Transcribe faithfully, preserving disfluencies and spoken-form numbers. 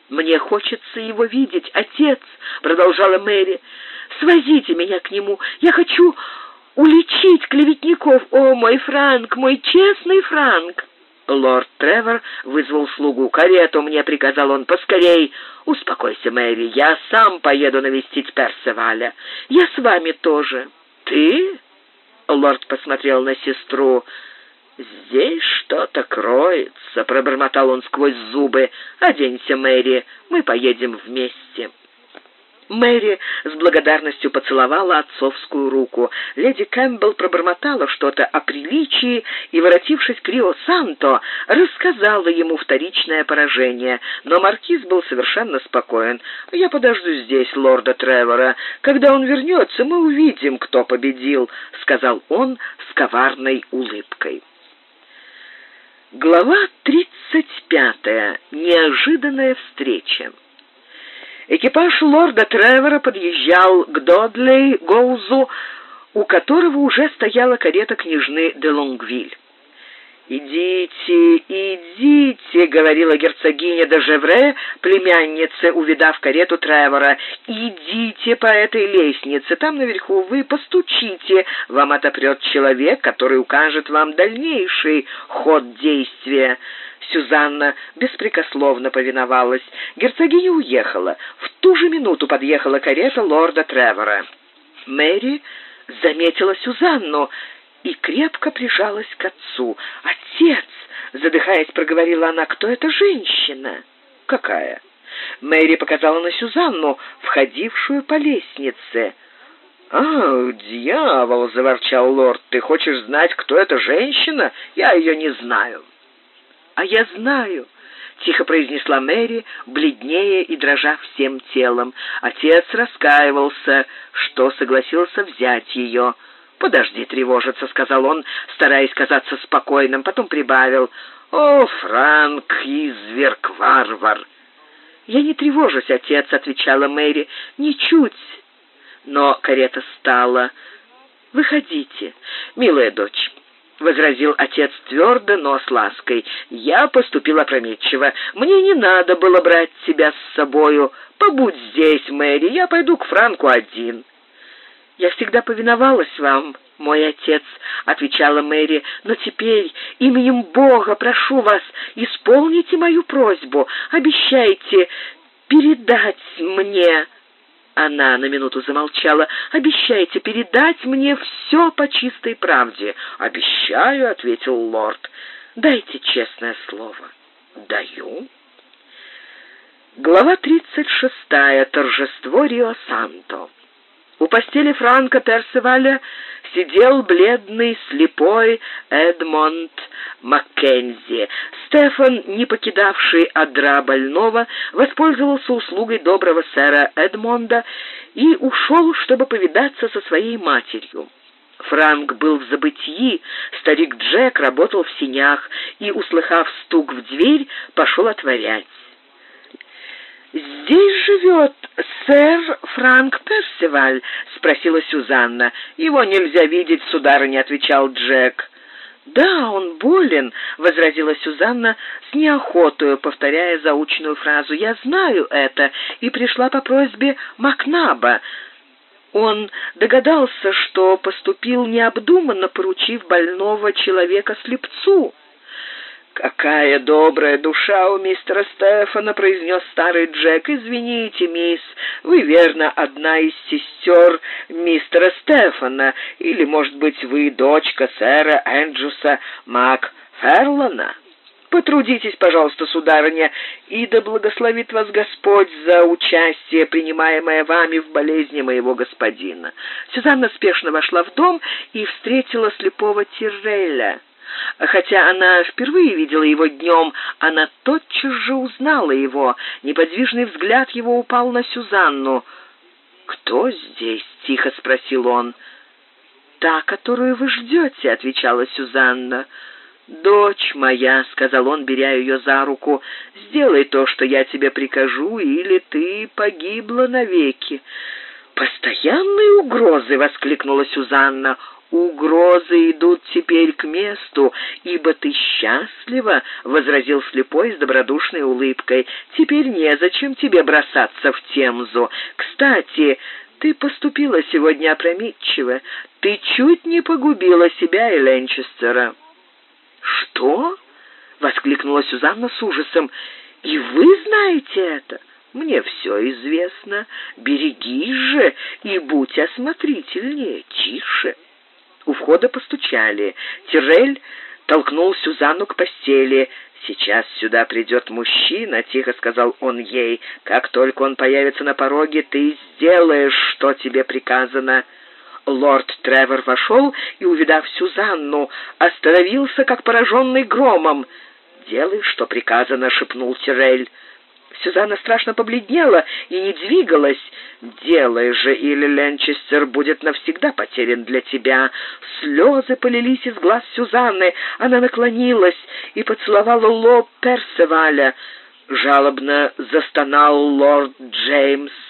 «Мне хочется его видеть, отец», — продолжала Мэри. «Свозите меня к нему. Я хочу уличить клеветников. О, мой Франк, мой честный Франк!» Лорд Тревор вызвал слугу. «Карету мне», — приказал он, — «поскорей». «Успокойся, Мэри, я сам поеду навестить Персиваля». «Я с вами тоже». «Ты?» — лорд посмотрел на сестру. «Здесь что-то кроется», — пробормотал он сквозь зубы. «Оденься, Мэри, мы поедем вместе». Мэри с благодарностью поцеловала отцовскую руку. Леди Кэмпбелл пробормотала что-то о приличии и, воротившись к Рио-Санто, рассказала ему вторичное поражение. Но маркиз был совершенно спокоен. «Я подожду здесь лорда Тревора. Когда он вернется, мы увидим, кто победил», — сказал он с коварной улыбкой. Глава тридцать пятая. Неожиданная встреча. Экипаж лорда Тревора подъезжал к Додлей-Гоузу, у которого уже стояла карета княжны де Лонгвиль. «Идите, идите», — говорила герцогиня де Жевре, племяннице, увидав карету Тревора. «Идите по этой лестнице, там наверху вы постучите, вам отопрет человек, который укажет вам дальнейший ход действия». Сюзанна беспрекословно повиновалась. Герцогиня уехала. В ту же минуту подъехала карета лорда Тревора. Мэри заметила Сюзанну и крепко прижалась к отцу. «Отец!» — задыхаясь, проговорила она. «Кто эта женщина?» «Какая?» Мэри показала на Сюзанну, входившую по лестнице. «А, дьявол!» — заворчал лорд. «Ты хочешь знать, кто эта женщина? Я ее не знаю». «А я знаю», — тихо произнесла Мэри, бледнее и дрожа всем телом. Отец раскаивался, что согласился взять ее. «Подожди тревожиться», — сказал он, стараясь казаться спокойным, потом прибавил: «О, Франк, изверг, варвар!» «Я не тревожусь, отец», — отвечала Мэри, — «ничуть». Но карета стала. «Выходите, милая дочь», — возразил отец твердо, но с лаской. «Я поступил опрометчиво. Мне не надо было брать тебя с собою. Побудь здесь, Мэри, я пойду к Франку один». «Я всегда повиновалась вам, мой отец», — отвечала Мэри, «но теперь именем Бога прошу вас, исполните мою просьбу, обещайте передать мне...» Она на минуту замолчала. «Обещайте передать мне все по чистой правде». «Обещаю», — ответил лорд. «Дайте честное слово». «Даю». Глава тридцать шестая. Торжество Рио-Санто. У постели Франка Персиваля сидел бледный, слепой Эдмонд Маккензи. Стефан, не покидавший одра больного, воспользовался услугой доброго сэра Эдмонда и ушел, чтобы повидаться со своей матерью. Франк был в забытьи, старик Джек работал в сенях и, услыхав стук в дверь, пошел отворять. «Здесь живет сэр Франк Персиваль?» — спросила Сюзанна. «Его нельзя видеть, сударыня», — отвечал Джек. «Да, он болен», — возразила Сюзанна с неохотою, повторяя заученную фразу. «Я знаю это и пришла по просьбе Макнаба. Он догадался, что поступил необдуманно, поручив больного человека слепцу». «Какая добрая душа у мистера Стефана», — произнес старый Джек. «Извините, мисс, вы, верно, одна из сестер мистера Стефана, или, может быть, вы дочка сэра Энджуса Макферлана? Потрудитесь, пожалуйста, сударыня, и да благословит вас Господь за участие, принимаемое вами в болезни моего господина». Сюзанна спешно вошла в дом и встретила слепого Тирреля. Хотя она впервые видела его днем, она тотчас же узнала его. Неподвижный взгляд его упал на Сюзанну. «Кто здесь?» — тихо спросил он. «Та, которую вы ждете», — отвечала Сюзанна. «Дочь моя», — сказал он, беря ее за руку, — «сделай то, что я тебе прикажу, или ты погибла навеки». «Постоянные угрозы!» — воскликнула Сюзанна. «Угрозы идут теперь к месту, ибо ты счастлива», — возразил слепой с добродушной улыбкой. «Теперь незачем тебе бросаться в Темзу. Кстати, ты поступила сегодня опрометчиво. Ты чуть не погубила себя и Ленчестера». «Что?» — воскликнула Сюзанна с ужасом. «И вы знаете это?» «Мне все известно. Берегись же и будь осмотрительнее, тише». У входа постучали. Тиррель толкнул Сюзанну к постели. «Сейчас сюда придет мужчина», — тихо сказал он ей. «Как только он появится на пороге, ты сделаешь, что тебе приказано». Лорд Тревор вошел и, увидав Сюзанну, остановился, как пораженный громом. «Делай, что приказано», — шепнул Тиррель. Сюзанна страшно побледнела и не двигалась. «Делай же, или Ленчестер будет навсегда потерян для тебя». Слезы полились из глаз Сюзанны. Она наклонилась и поцеловала лоб Персеваля. Жалобно застонал лорд Джеймс.